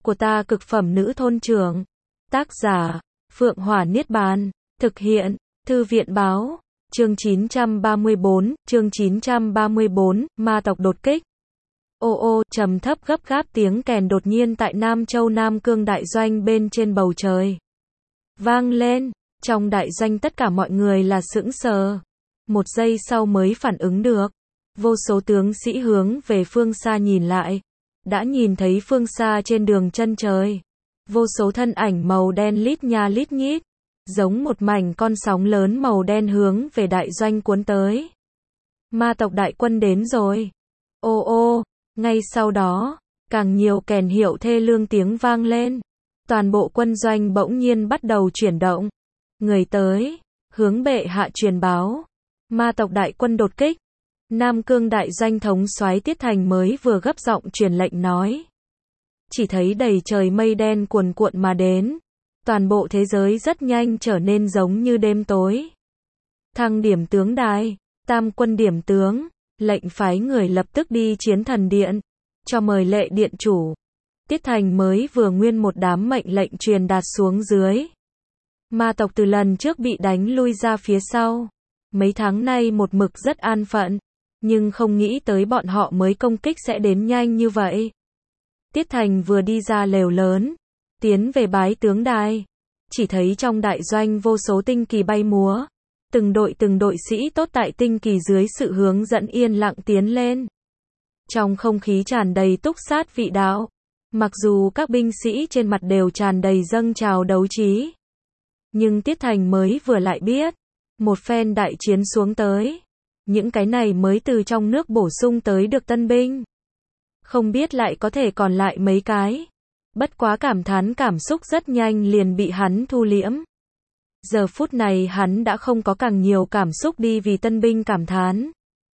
của ta cực phẩm nữ thôn trưởng. Tác giả, Phượng Hỏa Niết Bàn. Thực hiện, Thư viện báo. Chương 934, ma tộc đột kích. Ô, trầm thấp gấp gáp tiếng kèn đột nhiên tại Nam Châu Nam Cương đại doanh bên trên bầu trời vang lên. Trong đại doanh tất cả mọi người là sững sờ. Một giây sau mới phản ứng được. Vô số tướng sĩ hướng về phương xa nhìn lại. Đã nhìn thấy phương xa trên đường chân trời. Vô số thân ảnh màu đen lít nha lít nhít. Giống một mảnh con sóng lớn màu đen hướng về đại doanh cuốn tới. Ma tộc đại quân đến rồi. Ô, ngay sau đó, càng nhiều kèn hiệu thê lương tiếng vang lên. Toàn bộ quân doanh bỗng nhiên bắt đầu chuyển động. Người tới, hướng bệ hạ truyền báo. Ma tộc đại quân đột kích. Nam Cương đại doanh thống soái Tiết Thành mới vừa gấp giọng truyền lệnh nói. Chỉ thấy đầy trời mây đen cuồn cuộn mà đến. Toàn bộ thế giới rất nhanh trở nên giống như đêm tối. Thăng điểm tướng đài, tam quân điểm tướng, lệnh phái người lập tức đi chiến thần điện, cho mời lệ điện chủ. Tiết Thành mới vừa nguyên một đám mệnh lệnh truyền đạt xuống dưới. Ma tộc từ lần trước bị đánh lui ra phía sau. Mấy tháng nay một mực rất an phận, nhưng không nghĩ tới bọn họ mới công kích sẽ đến nhanh như vậy. Tiết Thành vừa đi ra lều lớn, tiến về bái tướng đài, chỉ thấy trong đại doanh vô số tinh kỳ bay múa, từng đội sĩ tốt tại tinh kỳ dưới sự hướng dẫn yên lặng tiến lên. Trong không khí tràn đầy túc sát vị đạo, mặc dù các binh sĩ trên mặt đều tràn đầy dâng trào đấu trí, nhưng Tiết Thành mới vừa lại biết, một phen đại chiến xuống tới, những cái này mới từ trong nước bổ sung tới được tân binh, không biết lại có thể còn lại mấy cái. Bất quá cảm thán cảm xúc rất nhanh liền bị hắn thu liễm. Giờ phút này hắn đã không có càng nhiều cảm xúc đi vì tân binh cảm thán.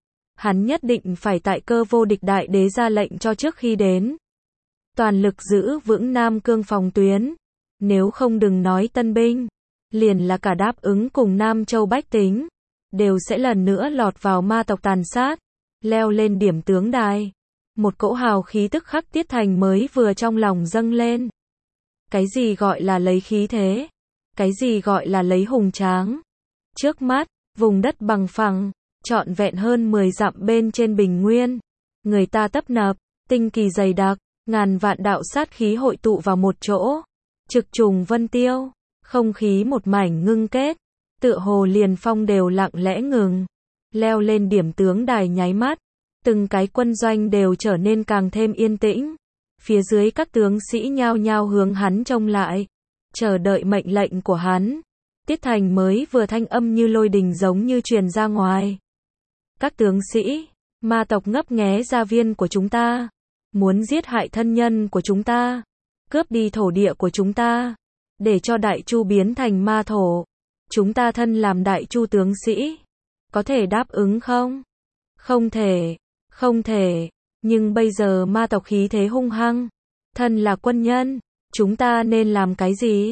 Hắn nhất định phải tại Cơ Vô Địch đại đế ra lệnh cho trước khi đến. Toàn lực giữ vững Nam Cương phòng tuyến. Nếu không đừng nói tân binh, liền là cả đáp ứng cùng Nam Châu bách tính, đều sẽ lần nữa lọt vào ma tộc tàn sát. Leo lên điểm tướng đài. Một cỗ hào khí tức khắc Tiết Thành mới vừa trong lòng dâng lên. Cái gì gọi là lấy khí thế? Cái gì gọi là lấy hùng tráng? Trước mắt, vùng đất bằng phẳng, trọn vẹn hơn 10 dặm bên trên bình nguyên. Người ta tấp nập, tinh kỳ dày đặc, ngàn vạn đạo sát khí hội tụ vào một chỗ. Trực trùng vân tiêu, không khí một mảnh ngưng kết. Tựa hồ liền phong đều lặng lẽ ngừng. Leo lên điểm tướng đài nháy mắt. Từng cái quân doanh đều trở nên càng thêm yên tĩnh. Phía dưới các tướng sĩ nhao nhao hướng hắn trông lại, chờ đợi mệnh lệnh của hắn. Tiết Thành mới vừa thanh âm như lôi đình giống như truyền ra ngoài. Các tướng sĩ, ma tộc ngấp nghé gia viên của chúng ta, muốn giết hại thân nhân của chúng ta, cướp đi thổ địa của chúng ta, để cho Đại Chu biến thành ma thổ. Chúng ta thân làm Đại Chu tướng sĩ, có thể đáp ứng không? Không thể, nhưng bây giờ ma tộc khí thế hung hăng, thân là quân nhân, chúng ta nên làm cái gì?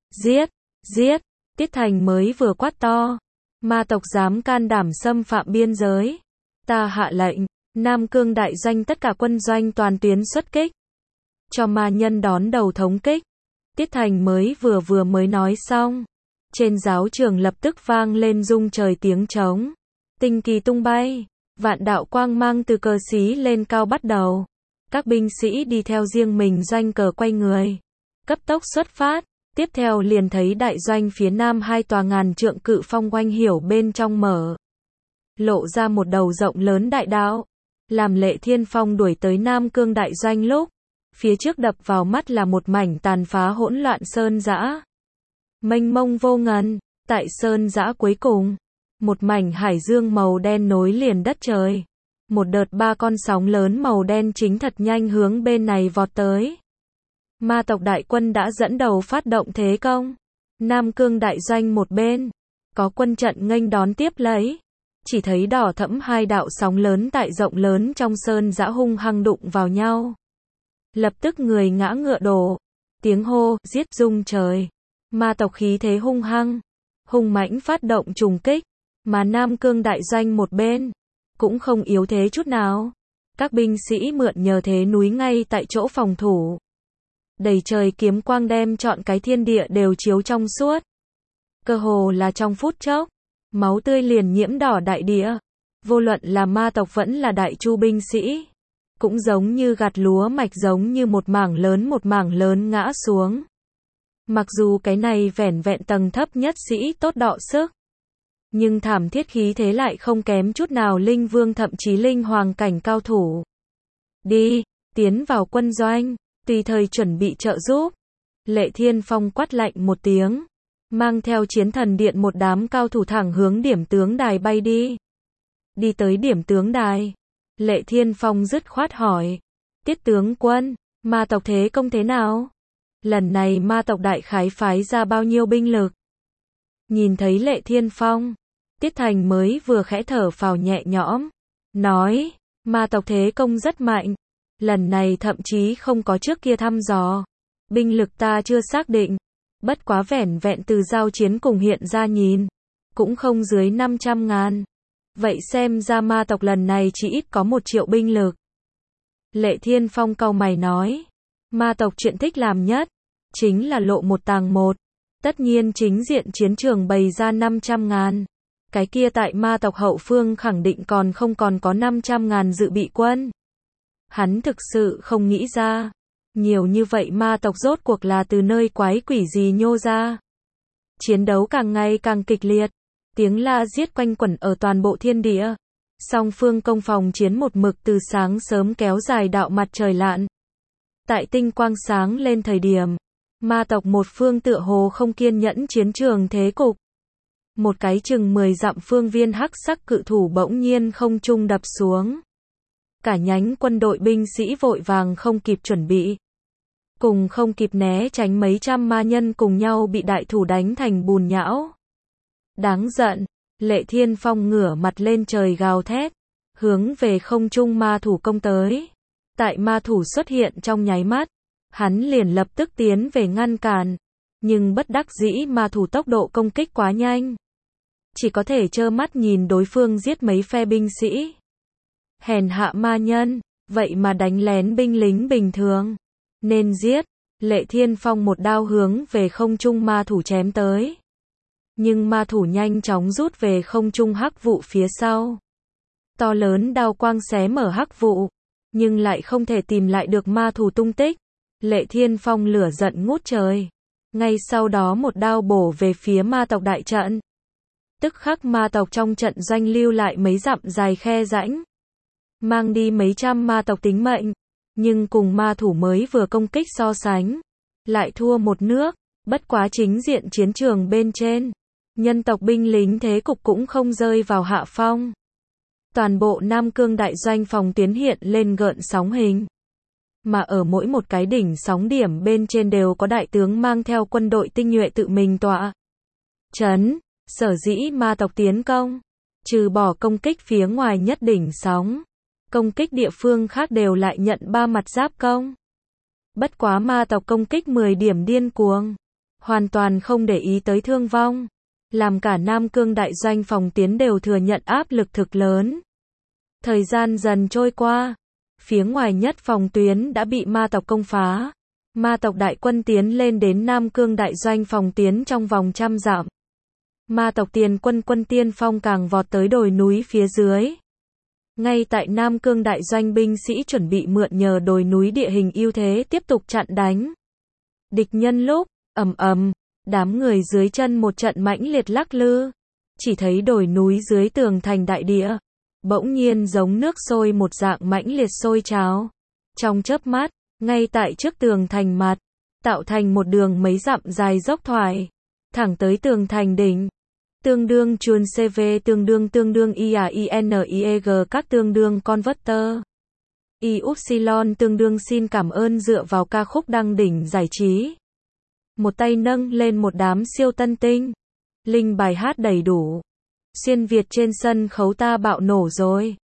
Giết, Tiết Thành mới vừa quát to, ma tộc dám can đảm xâm phạm biên giới, ta hạ lệnh, Nam Cương đại doanh tất cả quân doanh toàn tuyến xuất kích, cho ma nhân đón đầu thống kích. Tiết Thành mới vừa nói xong, trên giáo trường lập tức vang lên rung trời tiếng trống, tinh kỳ tung bay. Vạn đạo quang mang từ cờ xí lên cao bắt đầu. Các binh sĩ đi theo riêng mình doanh cờ quay người. Cấp tốc xuất phát. Tiếp theo liền thấy đại doanh phía nam 2 tòa ngàn trượng cự phong oanh hiểu bên trong mở. Lộ ra một đầu rộng lớn đại đạo. Làm Lệ Thiên Phong đuổi tới Nam Cương đại doanh lúc. Phía trước đập vào mắt là một mảnh tàn phá hỗn loạn sơn dã. Mênh mông vô ngần. Tại sơn dã cuối cùng. Một mảnh hải dương màu đen nối liền đất trời. Một đợt 3 con sóng lớn màu đen chính thật nhanh hướng bên này vọt tới. Ma tộc đại quân đã dẫn đầu phát động thế công. Nam Cương đại doanh một bên, có quân trận nghênh đón tiếp lấy. Chỉ thấy đỏ thẫm 2 đạo sóng lớn tại rộng lớn trong sơn dã hung hăng đụng vào nhau. Lập tức người ngã ngựa đổ. Tiếng hô, giết rung trời. Ma tộc khí thế hung hăng, hung mãnh phát động trùng kích. Mà Nam Cương đại doanh một bên, cũng không yếu thế chút nào. Các binh sĩ mượn nhờ thế núi ngay tại chỗ phòng thủ. đầy trời kiếm quang đem trọn cái thiên địa đều chiếu trong suốt. Cơ hồ là trong phút chốc, máu tươi liền nhiễm đỏ đại địa. Vô luận là ma tộc vẫn là đại chu binh sĩ, cũng giống như gặt lúa mạch, giống như một mảng lớn ngã xuống. Mặc dù cái này vẻn vẹn tầng thấp nhất sĩ tốt đọ sức, nhưng thảm thiết khí thế lại không kém chút nào linh vương thậm chí linh hoàng cảnh cao thủ. Đi, tiến vào quân doanh, tùy thời chuẩn bị trợ giúp. Lệ Thiên Phong quát lạnh một tiếng, mang theo chiến thần điện một đám cao thủ thẳng hướng điểm tướng đài bay đi. Đi tới điểm tướng đài, Lệ Thiên Phong dứt khoát hỏi, Tiết tướng quân, ma tộc thế công thế nào? Lần này ma tộc đại khái phái ra bao nhiêu binh lực? Nhìn thấy Lệ Thiên Phong, Tiết Thành mới vừa khẽ thở phào nhẹ nhõm, nói, ma tộc thế công rất mạnh, lần này thậm chí không có trước kia thăm dò. Binh lực ta chưa xác định, bất quá vẻn vẹn từ giao chiến cùng hiện ra nhìn, cũng không dưới 500.000. Vậy xem ra ma tộc lần này chỉ ít có 1 triệu binh lực. Lệ Thiên Phong cau mày nói, ma tộc chuyện thích làm nhất, chính là lộ một tàng một. Tất nhiên chính diện chiến trường bày ra 500.000. Cái kia tại ma tộc hậu phương khẳng định còn có 500.000 dự bị quân. Hắn thực sự không nghĩ ra, nhiều như vậy ma tộc rốt cuộc là từ nơi quái quỷ gì nhô ra. Chiến đấu càng ngày càng kịch liệt, tiếng la giết quanh quẩn ở toàn bộ thiên địa. Song phương công phòng chiến một mực từ sáng sớm kéo dài đạo mặt trời lặn. Tại tinh quang sáng lên thời điểm, ma tộc một phương tựa hồ không kiên nhẫn chiến trường thế cục. Một cái chừng 10 dặm phương viên hắc sắc cự thủ bỗng nhiên không trung đập xuống. Cả nhánh quân đội binh sĩ vội vàng không kịp chuẩn bị, cùng không kịp né tránh, mấy trăm ma nhân cùng nhau bị đại thủ đánh thành bùn nhão. Đáng giận, Lệ Thiên Phong ngửa mặt lên trời gào thét, hướng về không trung ma thủ công tới. Tại ma thủ xuất hiện trong nháy mắt, hắn liền lập tức tiến về ngăn cản, nhưng bất đắc dĩ ma thủ tốc độ công kích quá nhanh, chỉ có thể trơ mắt nhìn đối phương giết mấy phe binh sĩ. Hèn hạ ma nhân, vậy mà đánh lén binh lính bình thường, nên giết. Lệ Thiên Phong một đao hướng về không trung ma thủ chém tới. Nhưng ma thủ nhanh chóng rút về không trung hắc vụ phía sau. To lớn đao quang xé mở hắc vụ, nhưng lại không thể tìm lại được ma thủ tung tích. Lệ Thiên Phong lửa giận ngút trời, ngay sau đó một đao bổ về phía ma tộc đại trận. Tức khắc ma tộc trong trận doanh lưu lại mấy dặm dài khe rãnh, mang đi mấy trăm ma tộc tính mệnh, nhưng cùng ma thủ mới vừa công kích so sánh, lại thua một nước. Bất quá chính diện chiến trường bên trên, nhân tộc binh lính thế cục cũng không rơi vào hạ phong. Toàn bộ Nam Cương đại doanh phòng tuyến hiện lên gợn sóng hình, mà ở mỗi một cái đỉnh sóng điểm bên trên đều có đại tướng mang theo quân đội tinh nhuệ tự mình tọa chấn. Sở dĩ ma tộc tiến công, trừ bỏ công kích phía ngoài nhất đỉnh sóng, công kích địa phương khác đều lại nhận 3 mặt giáp công. Bất quá ma tộc công kích 10 điểm điên cuồng, hoàn toàn không để ý tới thương vong, làm cả Nam Cương đại doanh phòng tuyến đều thừa nhận áp lực thực lớn. Thời gian dần trôi qua, phía ngoài nhất phòng tuyến đã bị ma tộc công phá. Ma tộc đại quân tiến lên đến Nam Cương đại doanh phòng tuyến trong vòng trăm dặm. Ma tộc tiền quân quân tiên phong càng vọt tới đồi núi phía dưới. Ngay tại Nam Cương đại doanh binh sĩ chuẩn bị mượn nhờ đồi núi địa hình ưu thế tiếp tục chặn đánh địch nhân lúc, ầm ầm, đám người dưới chân một trận mãnh liệt lắc lư. Chỉ thấy đồi núi dưới tường thành đại địa, bỗng nhiên giống nước sôi một dạng mãnh liệt sôi trào. Trong chớp mắt, ngay tại trước tường thành mặt, tạo thành một đường mấy dặm dài dốc thoải, thẳng tới tường thành đỉnh. Tương đương chuồn CV tương đương IAINIEG các tương đương converter. Y-upsilon tương đương xin cảm ơn dựa vào ca khúc đăng đỉnh giải trí. Một tay nâng lên một đám siêu tân tinh. Linh bài hát đầy đủ. Xuyên Việt trên sân khấu ta bạo nổ rồi.